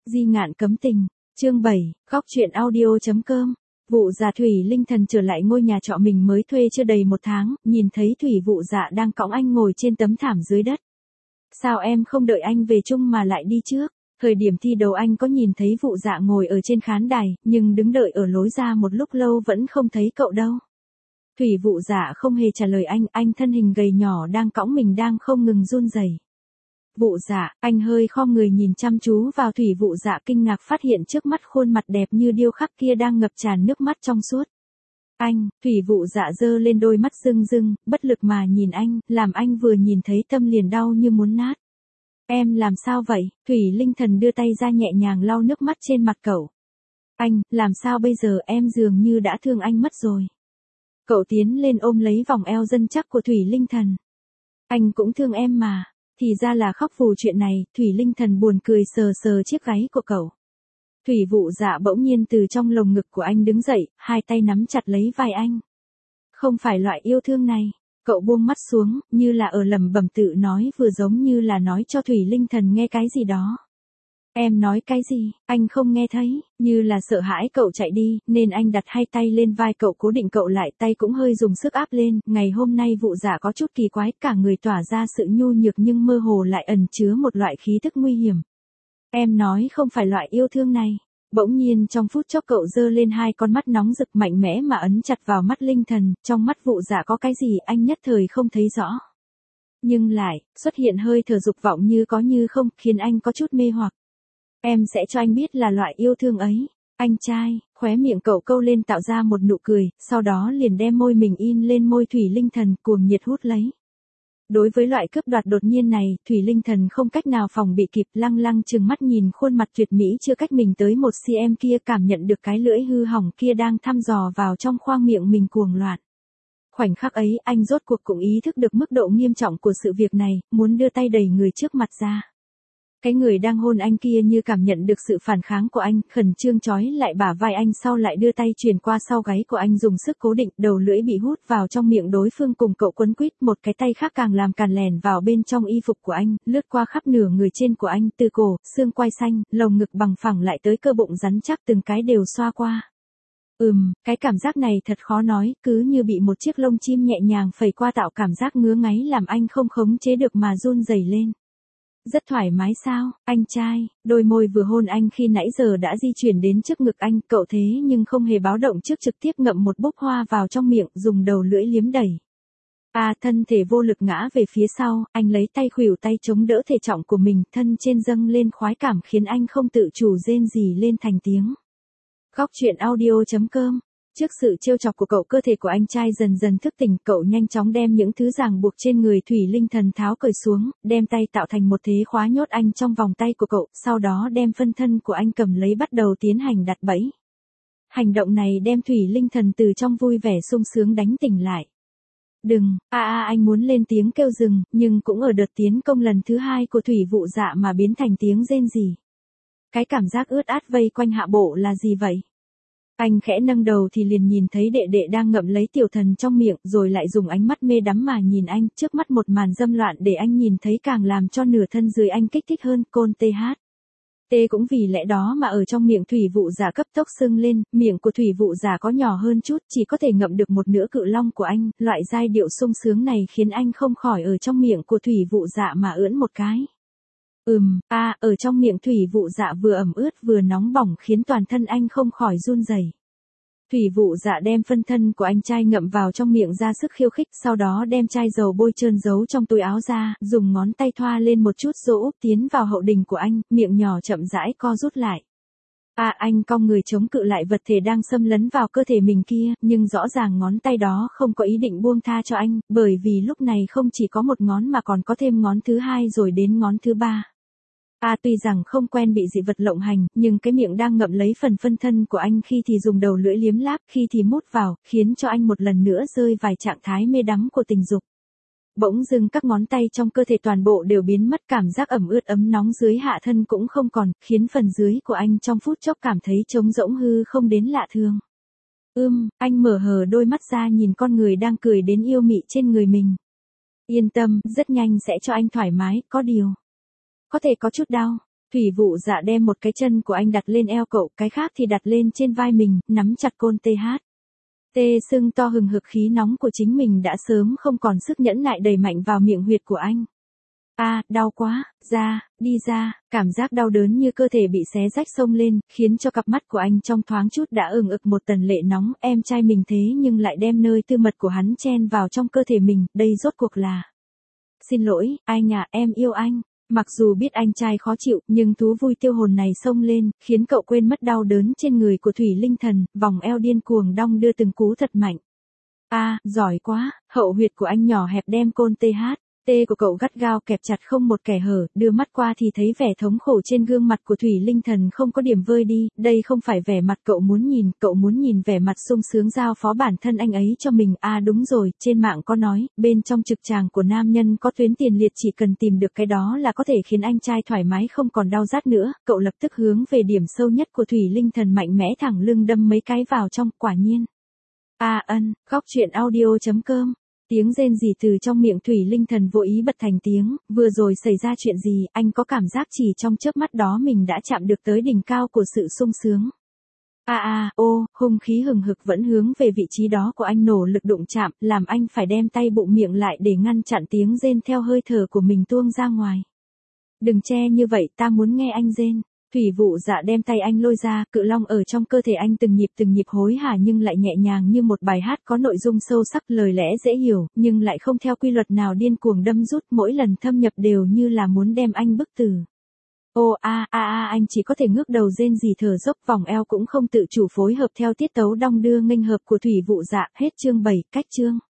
Di ngạn cấm tình, chương 7, góc truyện audio.com. Vụ dạ Thủy Linh Thần trở lại ngôi nhà trọ mình mới thuê chưa đầy 1 tháng, nhìn thấy Thủy Vụ Dạ đang cõng anh ngồi trên tấm thảm dưới đất. Sao em không đợi anh về chung mà lại đi trước? Thời điểm thi đấu anh có nhìn thấy Vụ Dạ ngồi ở trên khán đài, nhưng đứng đợi ở lối ra một lúc lâu vẫn không thấy cậu đâu. Thủy Vụ Dạ không hề trả lời anh thân hình gầy nhỏ đang cõng mình đang không ngừng run rẩy. Vụ Dạ, anh hơi khom người nhìn chăm chú vào Thủy Vụ Dạ, kinh ngạc phát hiện trước mắt khuôn mặt đẹp như điêu khắc kia đang ngập tràn nước mắt trong suốt. Thủy Vụ Dạ giơ lên đôi mắt rưng rưng, bất lực mà nhìn anh, làm anh vừa nhìn thấy tâm liền đau như muốn nát. Em làm sao vậy? Thủy Linh Thần đưa tay ra nhẹ nhàng lau nước mắt trên mặt cậu. Anh, làm sao bây giờ, em dường như đã thương anh mất rồi. Cậu tiến lên ôm lấy vòng eo rắn chắc của Thủy Linh Thần. Anh cũng thương em mà. Thì ra là khóc phù chuyện này, Thủy Linh Thần buồn cười sờ sờ chiếc gáy của cậu. Thủy Vụ Dạ bỗng nhiên từ trong lồng ngực của anh đứng dậy, hai tay nắm chặt lấy vai anh. Không phải loại yêu thương này. Cậu buông mắt xuống, như là ở lẩm bẩm tự nói, vừa giống như là nói cho Thủy Linh Thần nghe cái gì đó. Em nói cái gì, anh không nghe thấy, như là sợ hãi cậu chạy đi, nên anh đặt hai tay lên vai cậu cố định cậu lại, tay cũng hơi dùng sức áp lên. Ngày hôm nay Vụ Dạ có chút kỳ quái, cả người tỏa ra sự nhu nhược nhưng mơ hồ lại ẩn chứa một loại khí thức nguy hiểm. Em nói không phải loại yêu thương này. Bỗng nhiên trong phút chốc cậu giơ lên hai con mắt nóng rực mạnh mẽ mà ấn chặt vào mắt Linh Thần, trong mắt Vụ Dạ có cái gì anh nhất thời không thấy rõ. Nhưng lại, xuất hiện hơi thở dục vọng như có như không, khiến anh có chút mê hoặc. Em sẽ cho anh biết là loại yêu thương ấy. Anh trai, khóe miệng cậu câu lên tạo ra một nụ cười, sau đó liền đem môi mình in lên môi Thủy Linh Thần, cuồng nhiệt hút lấy. Đối với loại cướp đoạt đột nhiên này, Thủy Linh Thần không cách nào phòng bị kịp, lăng lăng trừng mắt nhìn khuôn mặt tuyệt mỹ chưa cách mình tới 1cm kia, cảm nhận được cái lưỡi hư hỏng kia đang thăm dò vào trong khoang miệng mình cuồng loạn. Khoảnh khắc ấy, anh rốt cuộc cũng ý thức được mức độ nghiêm trọng của sự việc này, muốn đưa tay đẩy người trước mặt ra. Cái người đang hôn anh kia như cảm nhận được sự phản kháng của anh, khẩn trương trói lại bả vai anh, sau lại đưa tay truyền qua sau gáy của anh dùng sức cố định, đầu lưỡi bị hút vào trong miệng đối phương cùng cậu quấn quýt, một cái tay khác càng làm càn lèn vào bên trong y phục của anh, lướt qua khắp nửa người trên của anh, từ cổ, xương quai xanh, lồng ngực bằng phẳng lại tới cơ bụng rắn chắc, từng cái đều xoa qua. Cái cảm giác này thật khó nói, cứ như bị một chiếc lông chim nhẹ nhàng phẩy qua tạo cảm giác ngứa ngáy làm anh không khống chế được mà run rẩy lên. Rất thoải mái sao, anh trai, đôi môi vừa hôn anh khi nãy giờ đã di chuyển đến trước ngực anh, cậu thế nhưng không hề báo động trước, trực tiếp ngậm một búp hoa vào trong miệng, dùng đầu lưỡi liếm đẩy. Thân thể vô lực ngã về phía sau, anh lấy tay khuỷu tay chống đỡ thể trọng của mình, thân trên dâng lên khoái cảm khiến anh không tự chủ rên rỉ lên thành tiếng. Góc truyện audio.com. Trước sự trêu chọc của cậu, cơ thể của anh trai dần dần thức tỉnh, cậu nhanh chóng đem những thứ ràng buộc trên người Thủy Linh Thần tháo cởi xuống, đem tay tạo thành một thế khóa nhốt anh trong vòng tay của cậu, sau đó đem phân thân của anh cầm lấy bắt đầu tiến hành đặt bẫy. Hành động này đem Thủy Linh Thần từ trong vui vẻ sung sướng đánh tỉnh lại. Đừng, anh muốn lên tiếng kêu dừng, nhưng cũng ở đợt tiến công lần thứ hai của Thủy Vụ Dạ mà biến thành tiếng rên rỉ. Cái cảm giác ướt át vây quanh hạ bộ là gì vậy? Anh khẽ nâng đầu thì liền nhìn thấy đệ đệ đang ngậm lấy tiểu thần trong miệng, rồi lại dùng ánh mắt mê đắm mà nhìn anh, trước mắt một màn dâm loạn để anh nhìn thấy càng làm cho nửa thân dưới anh kích thích hơn, côn TH. Cũng vì lẽ đó mà ở trong miệng Thủy Vụ Dạ cấp tốc sưng lên, miệng của Thủy Vụ Dạ có nhỏ hơn chút, chỉ có thể ngậm được một nửa cự long của anh, loại giai điệu sung sướng này khiến anh không khỏi ở trong miệng của Thủy Vụ Dạ mà ưỡn một cái. Ở trong miệng Thủy Vụ Dạ vừa ẩm ướt vừa nóng bỏng khiến toàn thân anh không khỏi run rẩy. Thủy Vụ Dạ đem phân thân của anh trai ngậm vào trong miệng ra sức khiêu khích, sau đó đem chai dầu bôi trơn giấu trong túi áo ra, dùng ngón tay thoa lên một chút dỗ úp tiến vào hậu đình của anh, miệng nhỏ chậm rãi co rút lại. Anh cong người chống cự lại vật thể đang xâm lấn vào cơ thể mình kia, nhưng rõ ràng ngón tay đó không có ý định buông tha cho anh, bởi vì lúc này không chỉ có một ngón mà còn có thêm ngón thứ hai rồi đến ngón thứ ba. Tuy rằng không quen bị dị vật lộng hành, nhưng cái miệng đang ngậm lấy phần phân thân của anh khi thì dùng đầu lưỡi liếm láp, khi thì mút vào, khiến cho anh một lần nữa rơi vào trạng thái mê đắm của tình dục. Bỗng dưng các ngón tay trong cơ thể toàn bộ đều biến mất, cảm giác ẩm ướt ấm nóng dưới hạ thân cũng không còn, khiến phần dưới của anh trong phút chốc cảm thấy trống rỗng hư không đến lạ thường. Anh mở hờ đôi mắt ra nhìn con người đang cười đến yêu mị trên người mình. Yên tâm, rất nhanh sẽ cho anh thoải mái, có điều. Có thể có chút đau. Thủy Vụ Dạ đem một cái chân của anh đặt lên eo cậu, cái khác thì đặt lên trên vai mình, nắm chặt côn TH. Tê sưng to hừng hực khí nóng của chính mình đã sớm không còn sức nhẫn nại đẩy mạnh vào miệng huyệt của anh. Đau quá, đi ra, cảm giác đau đớn như cơ thể bị xé rách xông lên, khiến cho cặp mắt của anh trong thoáng chút đã ửng ực một tầng lệ nóng, em trai mình thế nhưng lại đem nơi tư mật của hắn chen vào trong cơ thể mình, đây rốt cuộc là. Xin lỗi, anh à, em yêu anh. Mặc dù biết anh trai khó chịu, nhưng thú vui tiêu hồn này xông lên, khiến cậu quên mất đau đớn trên người của Thủy Linh Thần, vòng eo điên cuồng đong đưa từng cú thật mạnh. Giỏi quá, hậu huyệt của anh nhỏ hẹp đem côn TH của cậu gắt gao kẹp chặt không một kẻ hở, đưa mắt qua thì thấy vẻ thống khổ trên gương mặt của Thủy Linh Thần không có điểm vơi đi, đây không phải vẻ mặt cậu muốn nhìn vẻ mặt sung sướng giao phó bản thân anh ấy cho mình. Đúng rồi, trên mạng có nói, bên trong trực tràng của nam nhân có tuyến tiền liệt, chỉ cần tìm được cái đó là có thể khiến anh trai thoải mái không còn đau rát nữa, cậu lập tức hướng về điểm sâu nhất của Thủy Linh Thần mạnh mẽ thẳng lưng đâm mấy cái vào trong, quả nhiên. Khóc chuyện audio.com. Tiếng rên rỉ từ trong miệng Thủy Linh Thần vô ý bật thành tiếng, vừa rồi xảy ra chuyện gì, anh có cảm giác chỉ trong chớp mắt đó mình đã chạm được tới đỉnh cao của sự sung sướng. Hung khí hừng hực vẫn hướng về vị trí đó của anh nổ lực đụng chạm, làm anh phải đem tay bụng miệng lại để ngăn chặn tiếng rên theo hơi thở của mình tuông ra ngoài. Đừng che như vậy, ta muốn nghe anh rên. Thủy Vụ Dạ đem tay anh lôi ra, cự long ở trong cơ thể anh từng nhịp hối hả nhưng lại nhẹ nhàng như một bài hát có nội dung sâu sắc, lời lẽ dễ hiểu, nhưng lại không theo quy luật nào điên cuồng đâm rút, mỗi lần thâm nhập đều như là muốn đem anh bức tử. Anh chỉ có thể ngước đầu rên rỉ thở dốc, vòng eo cũng không tự chủ phối hợp theo tiết tấu đong đưa nghênh hợp của Thủy Vụ Dạ. Hết chương 7, cách chương.